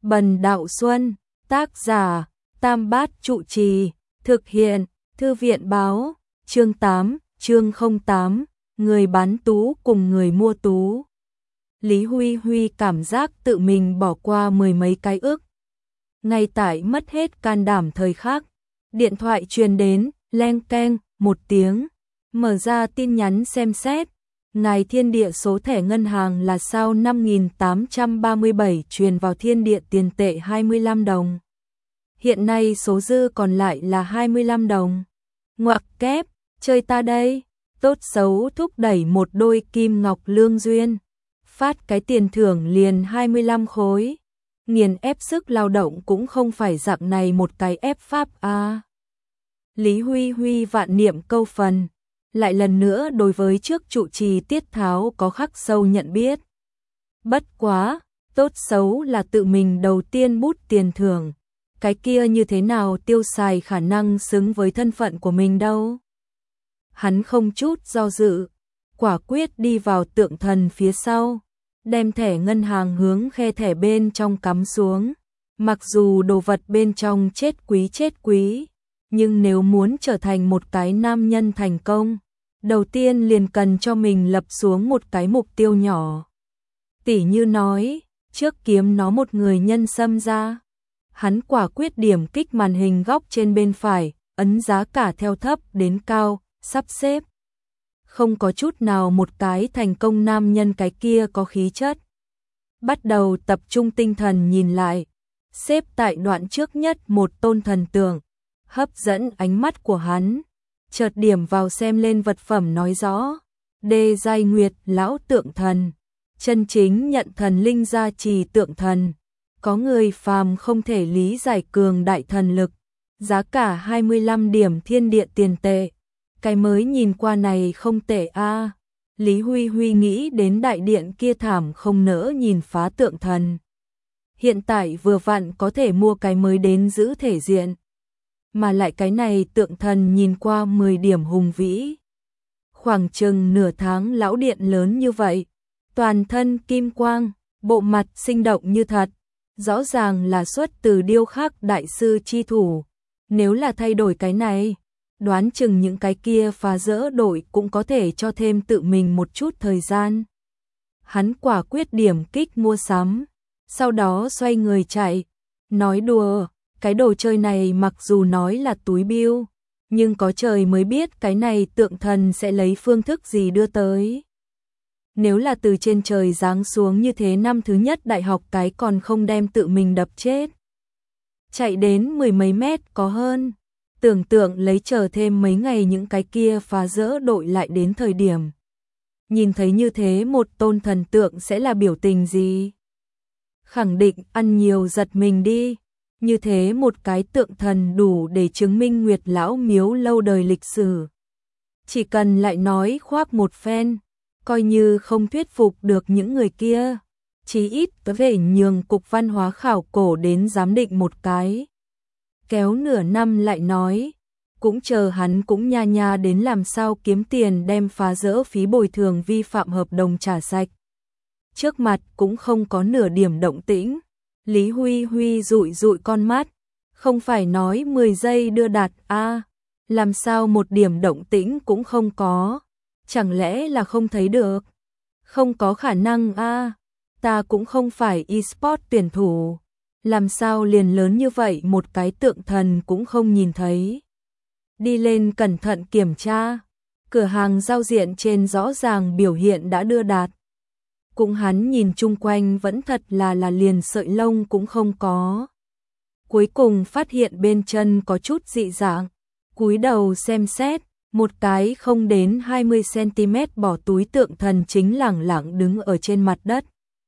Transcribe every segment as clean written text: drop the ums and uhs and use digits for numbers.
Bần Đạo Xuân, tác giả, Tam Bát Trụ Trì, thực hiện, Thư viện báo, chương 8, chương 08, người bán tú cùng người mua tú. Lý Huy Huy cảm giác tự mình bỏ qua mười mấy cái ức. Ngay tại mất hết can đảm thời khắc, điện thoại truyền đến, leng keng, một tiếng, mở ra tin nhắn xem xét. Ngài Thiên Địa số thẻ ngân hàng là sao 5837 truyền vào Thiên Địa tiền tệ 25 đồng. Hiện nay số dư còn lại là 25 đồng. Ngoặc kép, chơi ta đây, tốt xấu thúc đẩy một đôi kim ngọc lương duyên. Phát cái tiền thưởng liền 25 khối. Nghiền ép sức lao động cũng không phải dạng này một cái ép pháp a. Lý Huy Huy vạn niệm câu phần. Lại lần nữa đối với trước trụ trì Tiết Tháo có khắc sâu nhận biết. Bất quá, tốt xấu là tự mình đầu tiên bút tiền thưởng. Cái kia như thế nào tiêu xài khả năng xứng với thân phận của mình đâu. Hắn không chút do dự, quả quyết đi vào tượng thần phía sau, đem thẻ ngân hàng hướng khe thẻ bên trong cắm xuống. Mặc dù đồ vật bên trong chết quý, nhưng nếu muốn trở thành một cái nam nhân thành công, đầu tiên liền cần cho mình lập xuống một cái mục tiêu nhỏ. Tỉ như nói, trước kiếm nó một người nhân xâm ra. Hắn quả quyết điểm kích màn hình góc trên bên phải, ấn giá cả theo thấp đến cao, sắp xếp. Không có chút nào một cái thành công nam nhân cái kia có khí chất. Bắt đầu tập trung tinh thần nhìn lại, xếp tại đoạn trước nhất một tôn thần tượng, hấp dẫn ánh mắt của hắn. Chợt điểm vào xem lên vật phẩm nói rõ, Đê giai nguyệt lão tượng thần, chân chính nhận thần linh gia trì tượng thần, có người phàm không thể lý giải cường đại thần lực, giá cả 25 điểm thiên địa tiền tệ. Cái mới nhìn qua này không tệ a. Lý Huy Huy nghĩ đến đại điện kia thảm không nỡ nhìn phá tượng thần. Hiện tại vừa vặn có thể mua cái mới đến giữ thể diện. Mà lại cái này tượng thần nhìn qua 10 điểm hùng vĩ. Khoảng chừng nửa tháng lão điện lớn như vậy, toàn thân kim quang, bộ mặt sinh động như thật, rõ ràng là xuất từ điêu khắc đại sư chi thủ. Nếu là thay đổi cái này, đoán chừng những cái kia phá rỡ đổi cũng có thể cho thêm tự mình một chút thời gian. Hắn quả quyết điểm kích mua sắm, sau đó xoay người chạy, nói đùa. Cái đồ chơi này mặc dù nói là túi biêu, nhưng có trời mới biết cái này tượng thần sẽ lấy phương thức gì đưa tới. Nếu là từ trên trời giáng xuống như thế năm thứ nhất đại học cái còn không đem tự mình đập chết. Chạy đến mười mấy mét có hơn, tưởng tượng lấy chờ thêm mấy ngày những cái kia phá rỡ đội lại đến thời điểm. Nhìn thấy như thế một tôn thần tượng sẽ là biểu tình gì? Khẳng định ăn nhiều giật mình đi. Như thế một cái tượng thần đủ để chứng minh Nguyệt Lão miếu lâu đời lịch sử. Chỉ cần lại nói khoác một phen, coi như không thuyết phục được những người kia, chí ít có thể nhường Cục Văn hóa Khảo cổ đến giám định một cái. Kéo nửa năm lại nói, cũng chờ hắn cũng nha nha đến làm sao kiếm tiền đem phá rỡ phí bồi thường vi phạm hợp đồng trả sạch. Trước mặt cũng không có nửa điểm động tĩnh. Lý Huy Huy dụi dụi con mắt, không phải nói 10 giây đưa đạt a, làm sao một điểm động tĩnh cũng không có, chẳng lẽ là không thấy được? Không có khả năng a, ta cũng không phải e-sport tuyển thủ, làm sao liền lớn như vậy một cái tượng thần cũng không nhìn thấy. Đi lên cẩn thận kiểm tra, cửa hàng giao diện trên rõ ràng biểu hiện đã đưa đạt. Cũng hắn nhìn chung quanh vẫn thật là liền sợi lông cũng không có. Cuối cùng phát hiện bên chân có chút dị dạng, cúi đầu xem xét, một cái không đến 20cm bỏ túi tượng thần chính lẳng lặng đứng ở trên mặt đất.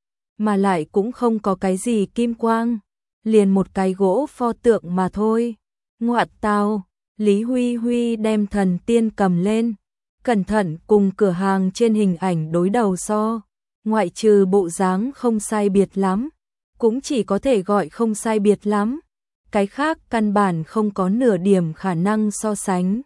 Mà lại cũng không có cái gì kim quang, liền một cái gỗ pho tượng mà thôi. Ngoạn tào, Lý Huy Huy đem thần tiên cầm lên, cẩn thận cùng cửa hàng trên hình ảnh đối đầu so. Ngoại trừ bộ dáng không sai biệt lắm, cũng chỉ có thể gọi không sai biệt lắm. Cái khác căn bản không có nửa điểm khả năng so sánh.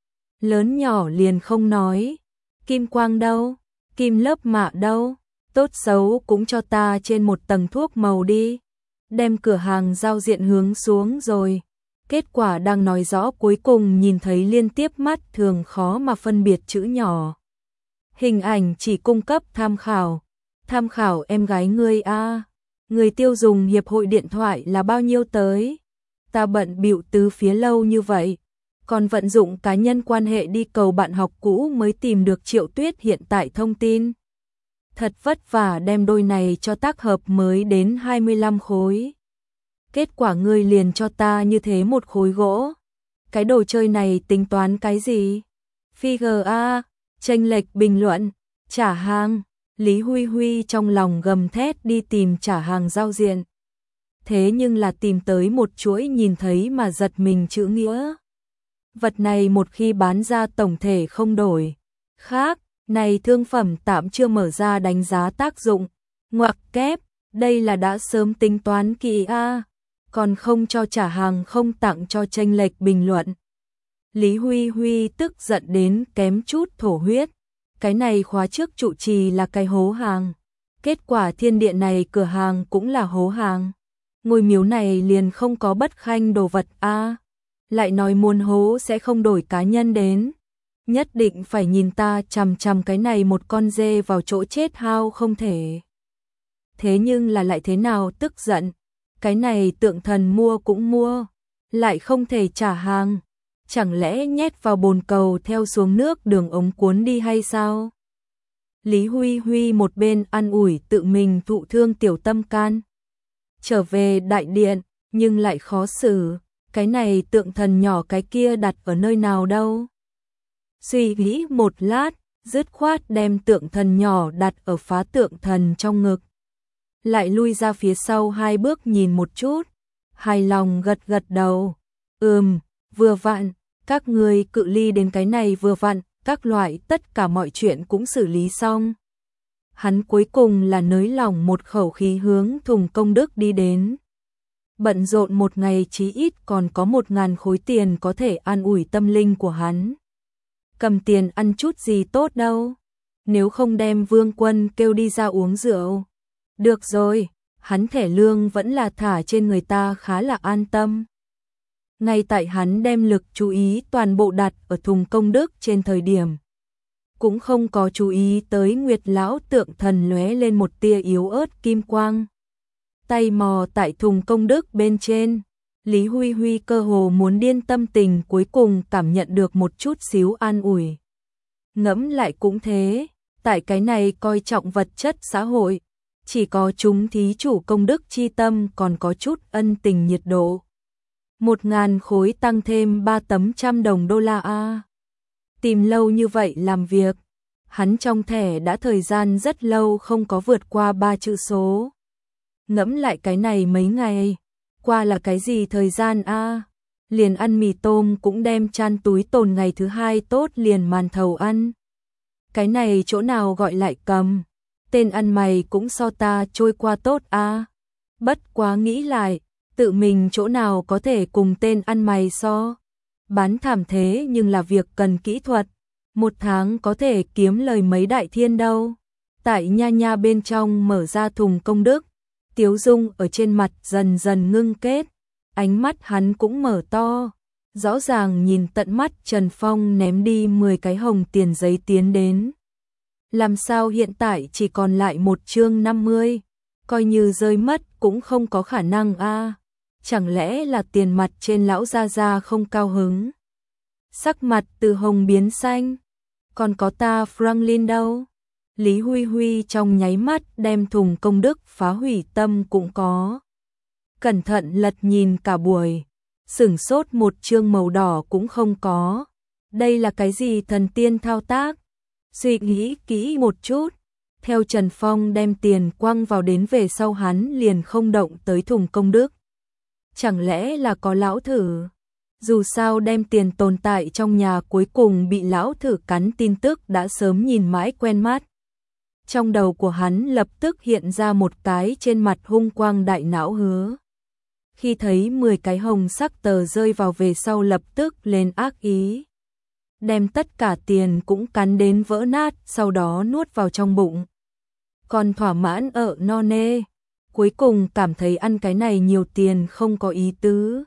Lớn nhỏ liền không nói. Kim quang đâu? Kim lớp mạ đâu? Tốt xấu cũng cho ta trên một tầng thuốc màu đi. đem cửa hàng giao diện hướng xuống rồi. Kết quả đang nói rõ cuối cùng nhìn thấy liên tiếp mắt thường khó mà phân biệt chữ nhỏ. Hình ảnh chỉ cung cấp tham khảo em gái ngươi a. Người tiêu dùng hiệp hội điện thoại là bao nhiêu tới? Ta bận bịu từ phía lâu như vậy, còn vận dụng cá nhân quan hệ đi cầu bạn học cũ mới tìm được Triệu Tuyết hiện tại thông tin. Thật vất vả đem đôi này cho tác hợp mới đến 25 khối. Kết quả ngươi liền cho ta như thế một khối gỗ. Cái đồ chơi này tính toán cái gì? Figure A, chênh lệch bình luận, trả hàng. Lý Huy Huy trong lòng gầm thét đi tìm trả hàng giao diện. Thế nhưng là tìm tới một chuỗi nhìn thấy mà giật mình chữ nghĩa. Vật này một khi bán ra tổng thể không đổi. Khác, này thương phẩm tạm chưa mở ra đánh giá tác dụng. Ngoặc kép, đây là đã sớm tính toán kỹ a, còn không cho trả hàng không tặng cho chênh lệch bình luận. Lý Huy Huy tức giận đến kém chút thổ huyết. Cái này khóa trước trụ trì là cái hố hàng. Kết quả thiên điện này cửa hàng cũng là hố hàng. Ngôi miếu này liền không có bất khanh đồ vật a. Lại nói muốn hố sẽ không đổi cá nhân đến. Nhất định phải nhìn ta chằm chằm cái này một con dê vào chỗ chết hao không thể. Thế nhưng là lại thế nào tức giận. Cái này tượng thần mua cũng mua. Lại không thể trả hàng. Chẳng lẽ nhét vào bồn cầu theo xuống nước đường ống cuốn đi hay sao? Lý Huy Huy một bên an ủi tự mình thụ thương tiểu tâm can. Trở về đại điện, nhưng lại khó xử. Cái này tượng thần nhỏ cái kia đặt ở nơi nào đâu? Suy nghĩ một lát, dứt khoát đem tượng thần nhỏ đặt ở phá tượng thần trong ngực. Lại lui ra phía sau 2 bước nhìn một chút. Hài lòng gật gật đầu. Vừa vặn, các người cự ly đến cái này vừa vặn, các loại tất cả mọi chuyện cũng xử lý xong. Hắn cuối cùng là nới lỏng một khẩu khí hướng thùng công đức đi đến. Bận rộn một ngày chí ít còn có 1.000 khối tiền có thể an ủi tâm linh của hắn. Cầm tiền ăn chút gì tốt đâu, nếu không đem Vương Quân kêu đi ra uống rượu. Được rồi, hắn thẻ lương vẫn là thả trên người ta khá là an tâm. Ngay tại hắn đem lực chú ý toàn bộ đặt ở thùng công đức trên thời điểm. Cũng không có chú ý tới Nguyệt lão tượng thần lóe lên một tia yếu ớt kim quang. Tay mò tại thùng công đức bên trên. Lý Huy Huy cơ hồ muốn điên tâm tình cuối cùng cảm nhận được một chút xíu an ủi. Ngẫm lại cũng thế, tại cái này coi trọng vật chất xã hội. Chỉ có chúng thí chủ công đức chi tâm còn có chút ân tình nhiệt độ. 1.000 khối tăng thêm 3 tấm $100 a. Tìm lâu như vậy làm việc, hắn trong thẻ đã thời gian rất lâu không có vượt qua 3 chữ số. Ngẫm lại cái này mấy ngày, qua là cái gì thời gian a? Liền ăn mì tôm cũng đem chan túi tồn ngày thứ 2 tốt liền màn thầu ăn. Cái này chỗ nào gọi lại cầm, tên ăn mày cũng so ta trôi qua tốt a. Bất quá nghĩ lại, tự mình chỗ nào có thể cùng tên ăn mày so. Bán thảm thế nhưng là việc cần kỹ thuật, 1 tháng có thể kiếm lời mấy đại thiên đâu. Tại nha nha bên trong mở ra thùng công đức, tiếu dung ở trên mặt dần dần ngưng kết, ánh mắt hắn cũng mở to, rõ ràng nhìn tận mắt Trần Phong ném đi 10 cái hồng tiền giấy tiến đến. Làm sao hiện tại chỉ còn lại 1 chương 50, coi như rơi mất cũng không có khả năng a. Chẳng lẽ là tiền mặt trên lão gia gia không cao hứng? Sắc mặt từ hồng biến xanh, còn có ta Franklin đâu? Lý Huy Huy trong nháy mắt đem thùng công đức phá hủy tâm cũng có. Cẩn thận lật nhìn cả buổi, sửng sốt 1 chương màu đỏ cũng không có. Đây là cái gì thần tiên thao tác? Suy nghĩ kỹ một chút, theo Trần Phong đem tiền quăng vào đến về sau hắn liền không động tới thùng công đức. Chẳng lẽ là có lão thử? Dù sao đem tiền tồn tại trong nhà cuối cùng bị lão thử cắn tin tức đã sớm nhìn mãi quen mắt. Trong đầu của hắn lập tức hiện ra một cái trên mặt hung quang đại não hứa. Khi thấy 10 cái hồng sắc tờ rơi vào về sau lập tức lên ác ý. Đem tất cả tiền cũng cắn đến vỡ nát, sau đó nuốt vào trong bụng. Còn thỏa mãn ở no nê. cuối cùng cảm thấy ăn cái này nhiều tiền không có ý tứ.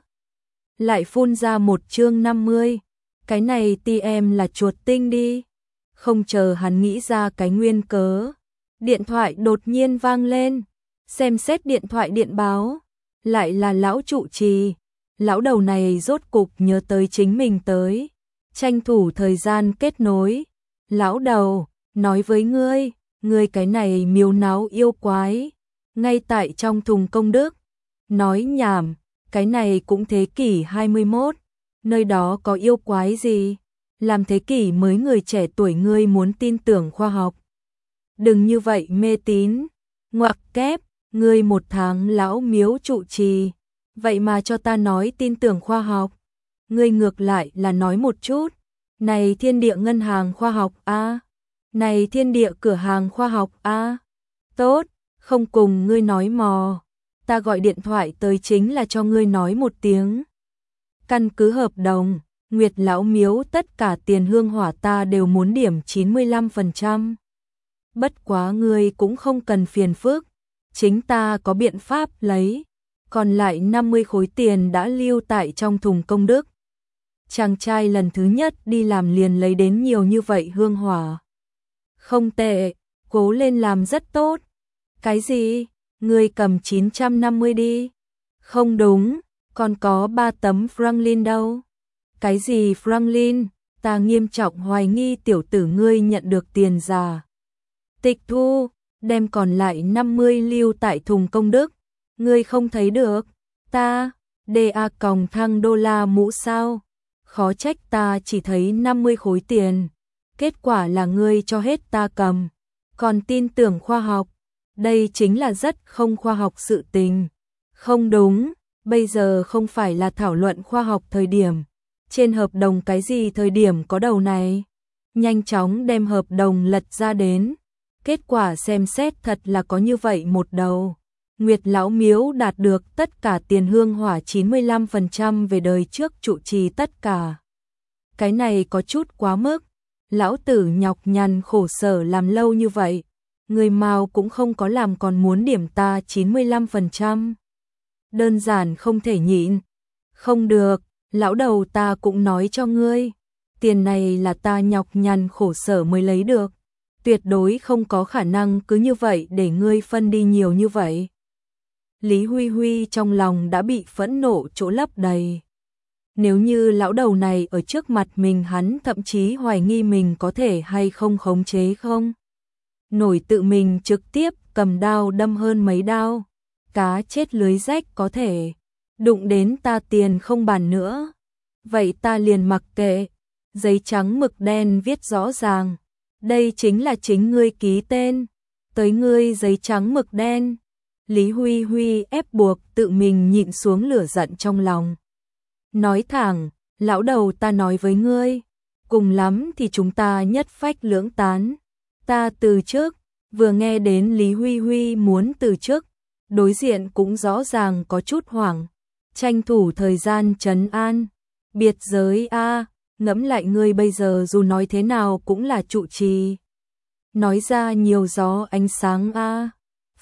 Lại phun ra một chương 50, cái này ti em là chuột tinh đi. Không chờ hắn nghĩ ra cái nguyên cớ, điện thoại đột nhiên vang lên, xem xét điện thoại điện báo, lại là lão trụ trì. Lão đầu này rốt cục nhớ tới chính mình tới, tranh thủ thời gian kết nối. Lão đầu, nói với ngươi cái này miếu náo yêu quái, ngay tại trong thùng công đức. Nói nhảm, cái này cũng thế kỷ 21, nơi đó có yêu quái gì? Làm thế kỷ mới người trẻ tuổi ngươi muốn tin tưởng khoa học. Đừng như vậy mê tín, ngoặc kép, ngươi một tháng lão miếu trụ trì, vậy mà cho ta nói tin tưởng khoa học. Ngươi ngược lại là nói một chút, này thiên địa ngân hàng khoa học a, này thiên địa cửa hàng khoa học a. Tốt, không cùng ngươi nói mò, ta gọi điện thoại tới chính là cho ngươi nói một tiếng. Căn cứ hợp đồng, Nguyệt lão miếu tất cả tiền hương hỏa ta đều muốn điểm 95%. Bất quá ngươi cũng không cần phiền phức, chính ta có biện pháp lấy, còn lại 50 khối tiền đã lưu tại trong thùng công đức. Chàng trai lần thứ nhất đi làm liền lấy đến nhiều như vậy hương hỏa. Không tệ, cố lên làm rất tốt. Cái gì? Ngươi cầm 950 đi. Không đúng, còn có 3 tấm Franklin đâu. Cái gì Franklin? Ta nghiêm trọng hoài nghi tiểu tử ngươi nhận được tiền giả. Tịch thu, đem còn lại 50 lưu tại thùng công đức. Ngươi không thấy được, ta, DA còng thăng đô la mũ sao? Khó trách ta chỉ thấy 50 khối tiền. Kết quả là ngươi cho hết ta cầm. Còn tin tưởng khoa học. Đây chính là rất không khoa học sự tình. Không đúng, bây giờ không phải là thảo luận khoa học thời điểm. Trên hợp đồng cái gì thời điểm có đầu này? Nhanh chóng đem hợp đồng lật ra đến. Kết quả xem xét thật là có như vậy một đầu. Nguyệt lão miếu đạt được tất cả tiền hương hỏa 95% về đời trước trụ trì tất cả. Cái này có chút quá mức. Lão tử nhọc nhằn khổ sở làm lâu như vậy, người mao cũng không có làm còn muốn điểm ta 95%. Đơn giản không thể nhịn. Không được, lão đầu ta cũng nói cho ngươi, tiền này là ta nhọc nhằn khổ sở mới lấy được, tuyệt đối không có khả năng cứ như vậy để ngươi phân đi nhiều như vậy. Lý Huy Huy trong lòng đã bị phẫn nộ chỗ lấp đầy. Nếu như lão đầu này ở trước mặt mình, hắn thậm chí hoài nghi mình có thể hay không khống chế không nổi tự mình trực tiếp cầm đao đâm hơn mấy đao. Cá chết lưới rách có thể, đụng đến ta tiền không bàn nữa. Vậy ta liền mặc kệ, giấy trắng mực đen viết rõ ràng. Đây chính là chính ngươi ký tên, tới ngươi giấy trắng mực đen. Lý Huy Huy ép buộc tự mình nhịn xuống lửa giận trong lòng. Nói thẳng, lão đầu ta nói với ngươi, cùng lắm thì chúng ta nhất phách lưỡng tán. Ta từ chức. Vừa nghe đến Lý Huy Huy muốn từ chức, đối diện cũng rõ ràng có chút hoảng. Tranh thủ thời gian trấn an. Biệt giới a, ngẫm lại ngươi bây giờ dù nói thế nào cũng là trụ trì. Nói ra nhiều gió ánh sáng a.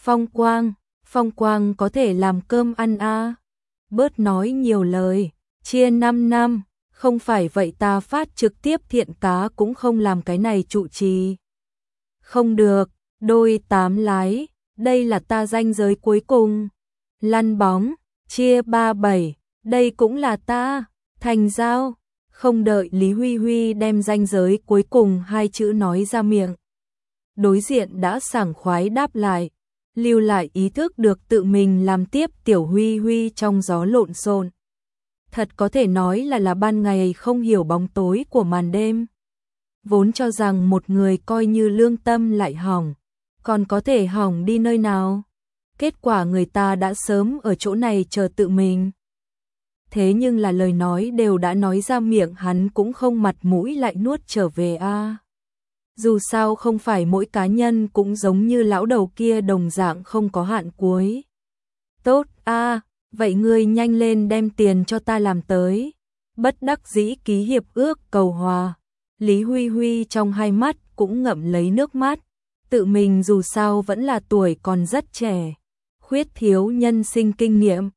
Phong quang có thể làm cơm ăn a. Bớt nói nhiều lời, chia 5 năm, không phải vậy ta phát trực tiếp thiện cá cũng không làm cái này trụ trì. Không được, đôi 8 lái, đây là ta ranh giới cuối cùng. Lăn bóng, chia 37, đây cũng là ta, thành giao. Không đợi Lý Huy Huy đem ranh giới cuối cùng 2 chữ nói ra miệng, đối diện đã sảng khoái đáp lại, lưu lại ý thức được tự mình làm tiếp tiểu Huy Huy trong gió lộn xộn. Thật có thể nói là ban ngày không hiểu bóng tối của màn đêm. Vốn cho rằng một người coi như lương tâm lại hỏng, còn có thể hỏng đi nơi nào. Kết quả người ta đã sớm ở chỗ này chờ tự mình. Thế nhưng là lời nói đều đã nói ra miệng, hắn cũng không mặt mũi lại nuốt trở về a. Dù sao không phải mỗi cá nhân cũng giống như lão đầu kia đồng dạng không có hạn cuối. Tốt a, vậy ngươi nhanh lên đem tiền cho ta làm tới. Bất đắc dĩ ký hiệp ước cầu hòa. Lý Huy Huy trong hai mắt cũng ngậm lấy nước mắt. Tự mình dù sao vẫn là tuổi còn rất trẻ. khuyết thiếu nhân sinh kinh nghiệm.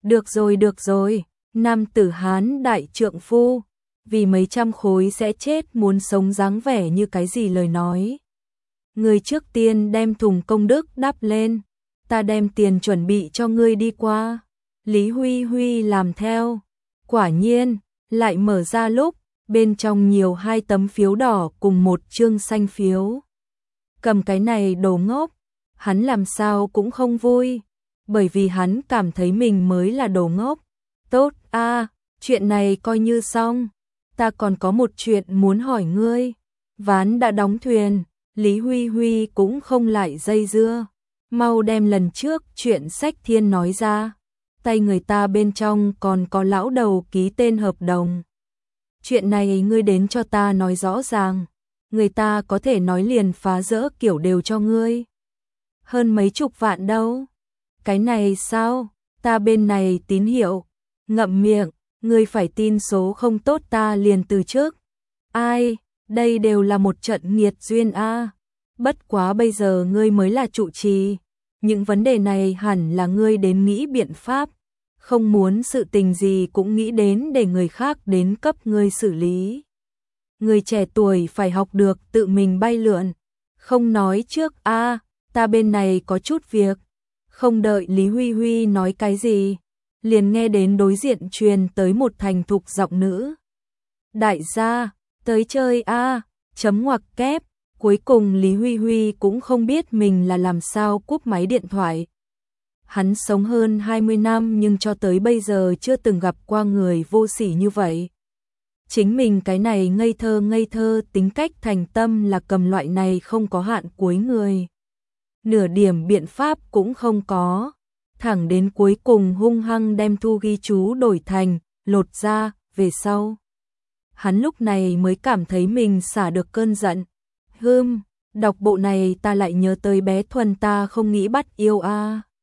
Được rồi, nam tử Hán đại trượng phu, vì mấy trăm khối sẽ chết muốn sống dáng vẻ như cái gì lời nói. Ngươi trước tiên đem thùng công đức đắp lên, ta đem tiền chuẩn bị cho ngươi đi qua. Lý Huy Huy làm theo, quả nhiên, lại mở ra lúc, bên trong nhiều 2 tấm phiếu đỏ cùng 1 chương xanh phiếu. Cầm cái này đồ ngốc, hắn làm sao cũng không vui, bởi vì hắn cảm thấy mình mới là đồ ngốc. Tốt a, chuyện này coi như xong, ta còn có một chuyện muốn hỏi ngươi. Ván đã đóng thuyền, Lý Huy Huy cũng không lại dây dưa, mau đem lần trước chuyện sách thiên nói ra. Tay người ta bên trong còn có lão đầu ký tên hợp đồng. Chuyện này ngươi đến cho ta nói rõ ràng, người ta có thể nói liền phá rỡ kiểu đều cho ngươi. Hơn mấy chục vạn đâu. Cái này sao? Ta bên này tín hiệu. Ngậm miệng, ngươi phải tin số không tốt ta liền từ trước. Ai, đây đều là một trận nghiệt duyên a. Bất quá bây giờ ngươi mới là trụ trì, những vấn đề này hẳn là ngươi đến nghĩ biện pháp, không muốn sự tình gì cũng nghĩ đến để người khác đến cấp ngươi xử lý. Người trẻ tuổi phải học được tự mình bay lượn, không nói trước a, ta bên này có chút việc. Không đợi Lý Huy Huy nói cái gì, liền nghe đến đối diện truyền tới một thành thục giọng nữ. Đại gia, tới chơi a, chấm ngoặc kép. Cuối cùng Lý Huy Huy cũng không biết mình là làm sao cúp máy điện thoại. Hắn sống hơn 20 năm nhưng cho tới bây giờ chưa từng gặp qua người vô sỉ như vậy. Chính mình cái này ngây thơ tính cách thành tâm là cầm loại này không có hạn cuối người. Nửa điểm biện pháp cũng không có. Thẳng đến cuối cùng hung hăng đem thu ghi chú đổi thành, lột ra, về sau. Hắn lúc này mới cảm thấy mình xả được cơn giận. Đọc bộ này ta lại nhớ tới bé Thuần ta không nghĩ bắt yêu a.